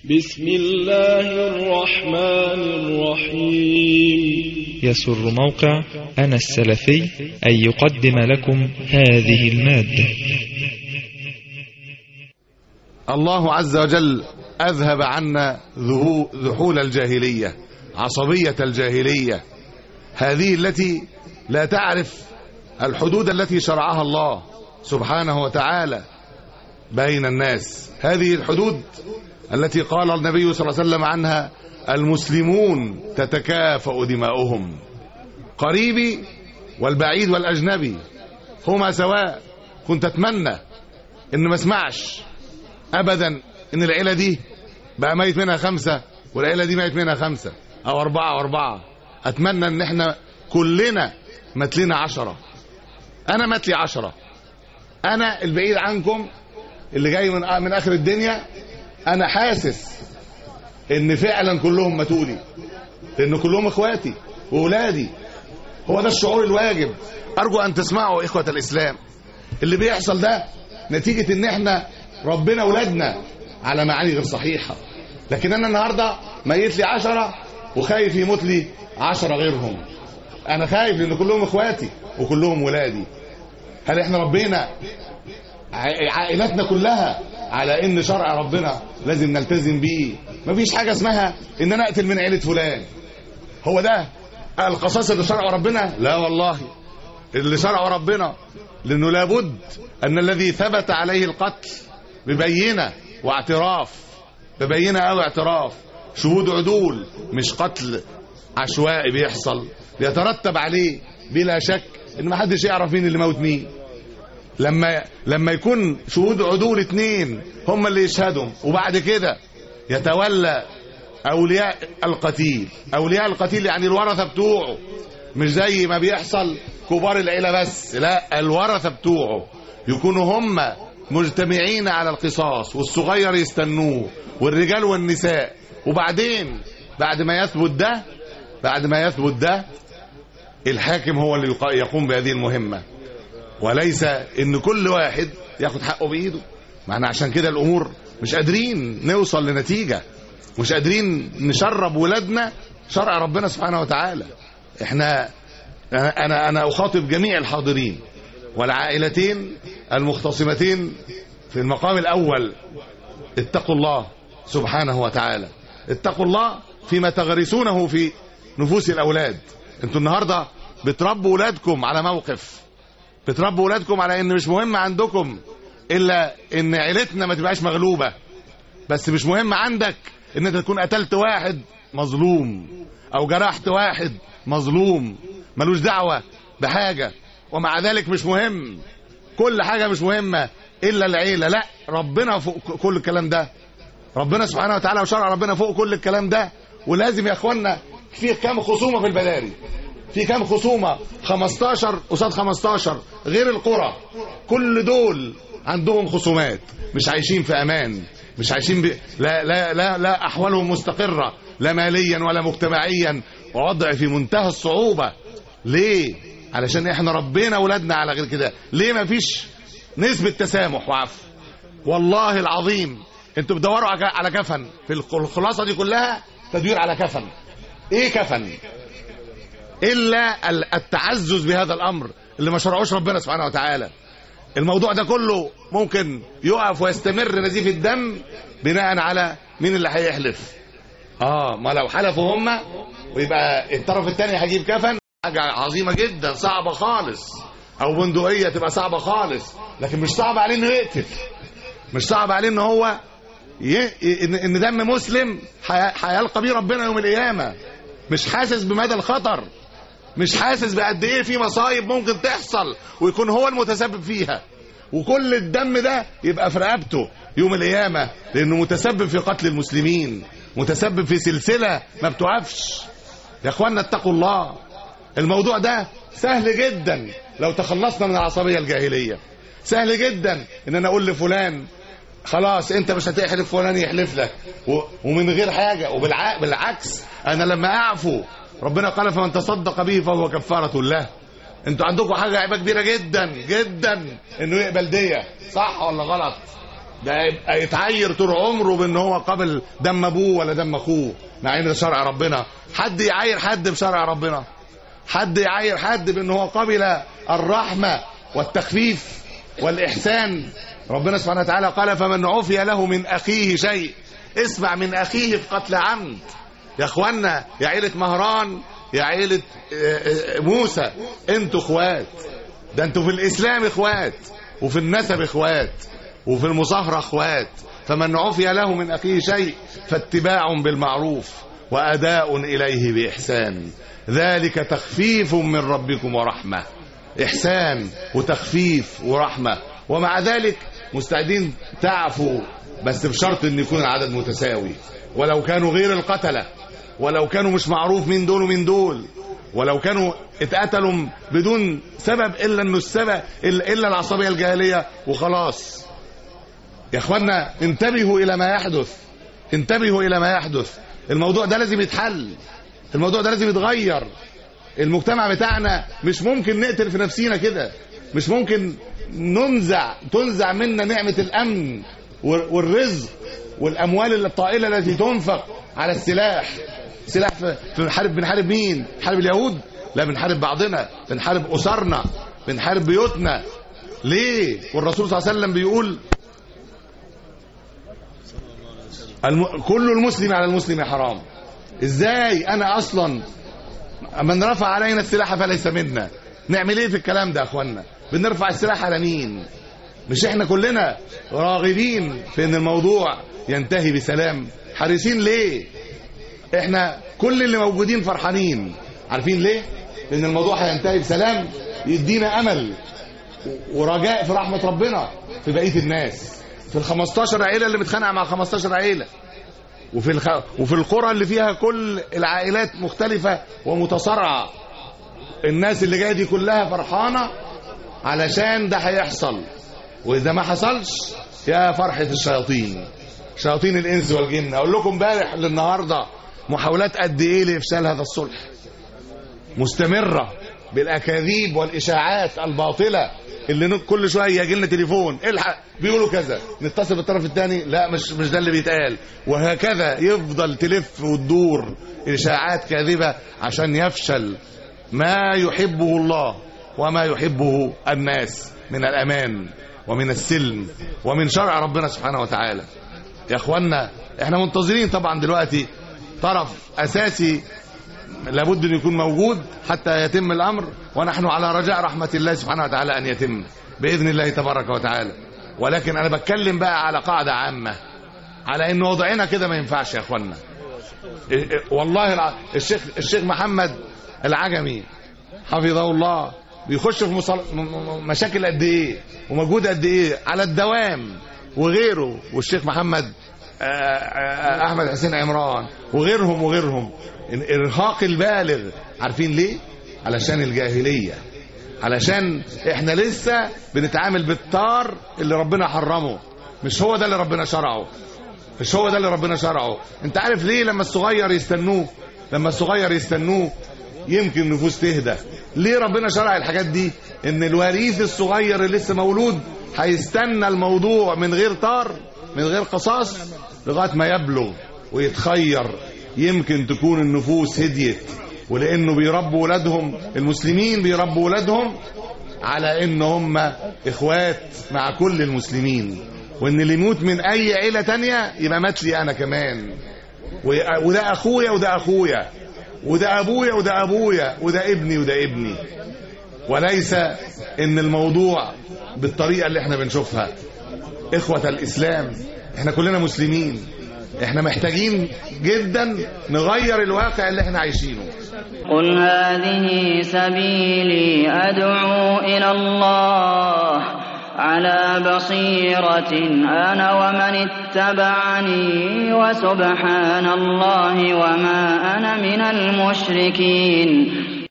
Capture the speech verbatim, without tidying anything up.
بسم الله الرحمن الرحيم. يسر موقع أنا السلفي أن يقدم لكم هذه المادة. الله عز وجل أذهب عنا ذحول الجاهلية، عصبية الجاهلية، هذه التي لا تعرف الحدود التي شرعها الله سبحانه وتعالى بين الناس. هذه الحدود التي قال النبي صلى الله عليه وسلم عنها: المسلمون تتكافأ دماؤهم، قريبي والبعيد والأجنبي هما سواء. كنت أتمنى إن ما اسمعش أبدا إن العيلة دي بقى ميت منها خمسة والعيلة دي ميت منها خمسة أو أربعة وأربعة. أتمنى إن إحنا كلنا مات لنا عشرة. أنا مات لي عشرة، أنا البعيد عنكم اللي جاي من من آخر الدنيا، أنا حاسس إن فعلا كلهم ماتوا لي، لأن كلهم إخواتي وأولادي. هو ده الشعور الواجب. أرجو أن تسمعوا إخوة الإسلام، اللي بيحصل ده نتيجة إن إحنا ربنا أولادنا على معاني غير صحيحة. لكن أنا النهاردة ميت لي عشرة وخايف يموت لي عشرة غيرهم. أنا خايف لأن كلهم إخواتي وكلهم ولادي. هل إحنا ربنا عائلتنا كلها على إن شرع ربنا لازم نلتزم بيه؟ مفيش حاجة اسمها إن أنا أقتل من عيلة فلان. هو ده القصاص اللي شرعه ربنا؟ لا والله، اللي شرعه ربنا لأنه لابد أن الذي ثبت عليه القتل ببينة واعتراف، ببينة أو اعتراف، شهود عدول، مش قتل عشوائي بيحصل بيترتب عليه بلا شك ان ما حدش يعرف مين اللي موت مين. لما لما يكون شهود عدول اتنين هم اللي يشهدوا، وبعد كده يتولى اولياء القتيل. اولياء القتيل يعني الورثه بتوعه، مش زي ما بيحصل كبار العيله بس، لا، الورثه بتوعه يكونوا هم مجتمعين على القصاص، والصغير يستنوه والرجال والنساء. وبعدين بعد ما يثبت ده بعد ما يثبت ده الحاكم هو اللي يقوم بهذه المهمة، وليس ان كل واحد ياخد حقه بايده. ما احنا عشان كده الامور مش قادرين نوصل لنتيجة، مش قادرين نشرب ولادنا شرع ربنا سبحانه وتعالى. احنا انا انا اخاطب جميع الحاضرين والعائلتين المختصمتين في المقام الاول: اتقوا الله سبحانه وتعالى، اتقوا الله فيما تغرسونه في نفوس الاولاد. انتوا النهارده بتربوا ولادكم على موقف، بتربوا ولادكم على ان مش مهم عندكم الا ان عيلتنا ما تبقاش مغلوبه، بس مش مهم عندك ان انت تكون قتلت واحد مظلوم او جرحت واحد مظلوم ملوش دعوه بحاجه، ومع ذلك مش مهم. كل حاجه مش مهمه الا العيله. لا، ربنا فوق كل الكلام ده، ربنا سبحانه وتعالى وشرع ربنا فوق كل الكلام ده. ولازم يا اخوانا، في كام خصومه في البداري، في كام خصومه، خمستاشر قصاد خمستاشر، غير القرى، كل دول عندهم خصومات، مش عايشين في امان، مش عايشين ب... لا لا لا لا احوالهم مستقره، لا ماليا ولا مجتمعيا، ووضع في منتهى الصعوبه. ليه؟ علشان احنا ربينا اولادنا على غير كده. ليه ما فيش نسبه تسامح وعفو؟ والله العظيم انتوا بتدوروا على كفن في الخلاصه دي كلها، تدوير على كفن. ايه كفن الا التعزز بهذا الامر اللي ما شرعوش ربنا سبحانه وتعالى؟ الموضوع ده كله ممكن يقف ويستمر نزيف الدم بناء على مين اللي هيحلف. اه ما لو حلفوا هم ويبقى الطرف الثاني هيجيب كفن، حاجه عظيمه جدا، صعبه خالص. او بندقيه تبقى صعبه خالص، لكن مش صعب عليه انه يقتل، مش صعب عليه ان هو ي... ان دم مسلم هيلقى بيه ربنا يوم القيامه. مش حاسس بمدى الخطر، مش حاسس بقد ايه في مصايب ممكن تحصل ويكون هو المتسبب فيها، وكل الدم ده يبقى في رقبته يوم القيامه، لانه متسبب في قتل المسلمين، متسبب في سلسله ما بتوقفش. يا اخوانا اتقوا الله. الموضوع ده سهل جدا لو تخلصنا من العصبيه الجاهليه. سهل جدا ان انا اقول لفلان خلاص انت مش هتحلف، فلان يحلف لك ومن غير حاجه. وبالعكس انا لما اعفو ربنا قال فمن تصدق به فهو كفاره له. انتوا عندكم حاجه عيبه كبيره جدا جدا انه يقبل ديه، صح ولا غلط؟ ده يبقى يتعير طول عمره بان هو قابل دم ابوه ولا دم اخوه، مع ان ده شرع ربنا. حد يعاير حد بشرع ربنا؟ حد يعاير حد بان هو قبل الرحمه والتخفيف والاحسان؟ ربنا سبحانه وتعالى قال فمن عفي له من اخيه شيء. اسمع، من اخيه في قتل عمد. يا اخوانا، يا عيله مهران، يا عيله موسى، انتوا اخوات. ده انتوا في الاسلام اخوات، وفي النسب اخوات، وفي المصاهره اخوات. فمن عفي له من اخيه شيء فاتباع بالمعروف واداء اليه باحسان، ذلك تخفيف من ربكم ورحمه. احسان وتخفيف ورحمه، ومع ذلك مستعدين تعفوا، بس بشرط ان يكون العدد متساوي، ولو كانوا غير القتله، ولو كانوا مش معروف مين دول ومين دول، ولو كانوا اتقتلوا بدون سبب الا انه السبب الا العصبيه الجاهليه وخلاص. يا اخوانا انتبهوا الى ما يحدث، انتبهوا الى ما يحدث. الموضوع ده لازم يتحل، الموضوع ده لازم يتغير. المجتمع بتاعنا مش ممكن نقتل في نفسينا كده، مش ممكن ننزع تنزع منا نعمه الامن والرزق والاموال الطائله التي تنفق على السلاح. سلاح في الحرب. بنحارب مين؟ بنحارب اليهود؟ لا، بنحارب بعضنا، بنحارب اسرنا، بنحارب بيوتنا. ليه؟ والرسول صلى الله عليه وسلم بيقول الم... كل المسلم على المسلم حرام. ازاي انا اصلا من رفع علينا السلاح فليس منا؟ نعمل ايه في الكلام ده يا اخوانا؟ بنرفع السلاح على مين؟ مش احنا كلنا راغبين في ان الموضوع ينتهي بسلام؟ حريصين ليه؟ احنا كل اللي موجودين فرحانين. عارفين ليه؟ لان الموضوع هينتهي بسلام، يدينا امل ورجاء في رحمه ربنا في بقيه الناس، في ال خمستاشر عيله اللي متخانقه مع خمستاشر عيله، وفي الخ... وفي القرى اللي فيها كل العائلات مختلفه ومتصارعه. الناس اللي جايه دي كلها فرحانه علشان ده هيحصل، واذا ما حصلش يا فرحه الشياطين، شياطين الانس والجن. اقول لكم امبارح للنهارده محاولات قد ايه لافشال هذا الصلح مستمره بالاكاذيب والاشاعات الباطله اللي كل شويه يجي لنا تليفون الحق بيقولوا كذا، نتصل بالطرف الثاني لا مش مش ده اللي بيتقال، وهكذا يفضل تلف وتدور اشاعات كاذبه عشان يفشل ما يحبه الله وما يحبه الناس من الامان ومن السلم ومن شرع ربنا سبحانه وتعالى. يا اخوانا احنا منتظرين طبعا دلوقتي طرف اساسي لابد ان يكون موجود حتى يتم الامر، ونحن على رجاء رحمه الله سبحانه وتعالى ان يتم باذن الله تبارك وتعالى. ولكن انا بتكلم بقى على قاعده عامه، على ان وضعنا كده ما ينفعش يا اخوانا. والله الشيخ الشيخ محمد العجمي حفظه الله بيخش في مصال... مشاكل قد ايه ومجهود قد ايه على الدوام، وغيره، والشيخ محمد احمد حسين عمران وغيرهم وغيرهم. الارهاق البالغ. عارفين ليه؟ علشان الجاهليه، علشان احنا لسه بنتعامل بالطار اللي ربنا حرمه، مش هو ده اللي ربنا شرعه، مش هو ده اللي ربنا شرعه. انت عارف ليه؟ لما الصغير يستنوه، لما الصغير يستنوه يمكن النفوس تهدى. ليه ربنا شرع الحاجات دي؟ ان الوريث الصغير اللي لسه مولود هيستنى الموضوع من غير طار، من غير قصاص، لغايه ما يبلغ ويتخير. يمكن تكون النفوس هديت، ولانه بيربوا ولادهم، المسلمين بيربوا ولادهم على ان هم اخوات مع كل المسلمين، وان اللي يموت من اي عيله تانية يبقى مات لي انا كمان، وده اخويا وده اخويا، وده ابويا وده ابويا، وده ابني وده ابني. وليس ان الموضوع بالطريقه اللي احنا بنشوفها. اخوة الاسلام، احنا كلنا مسلمين، احنا محتاجين جدا نغير الواقع اللي احنا عايشينه. قل هذه سبيلي أدعو إلى الله على بصيرة أنا ومن اتبعني وسبحان الله وما أنا من المشركين.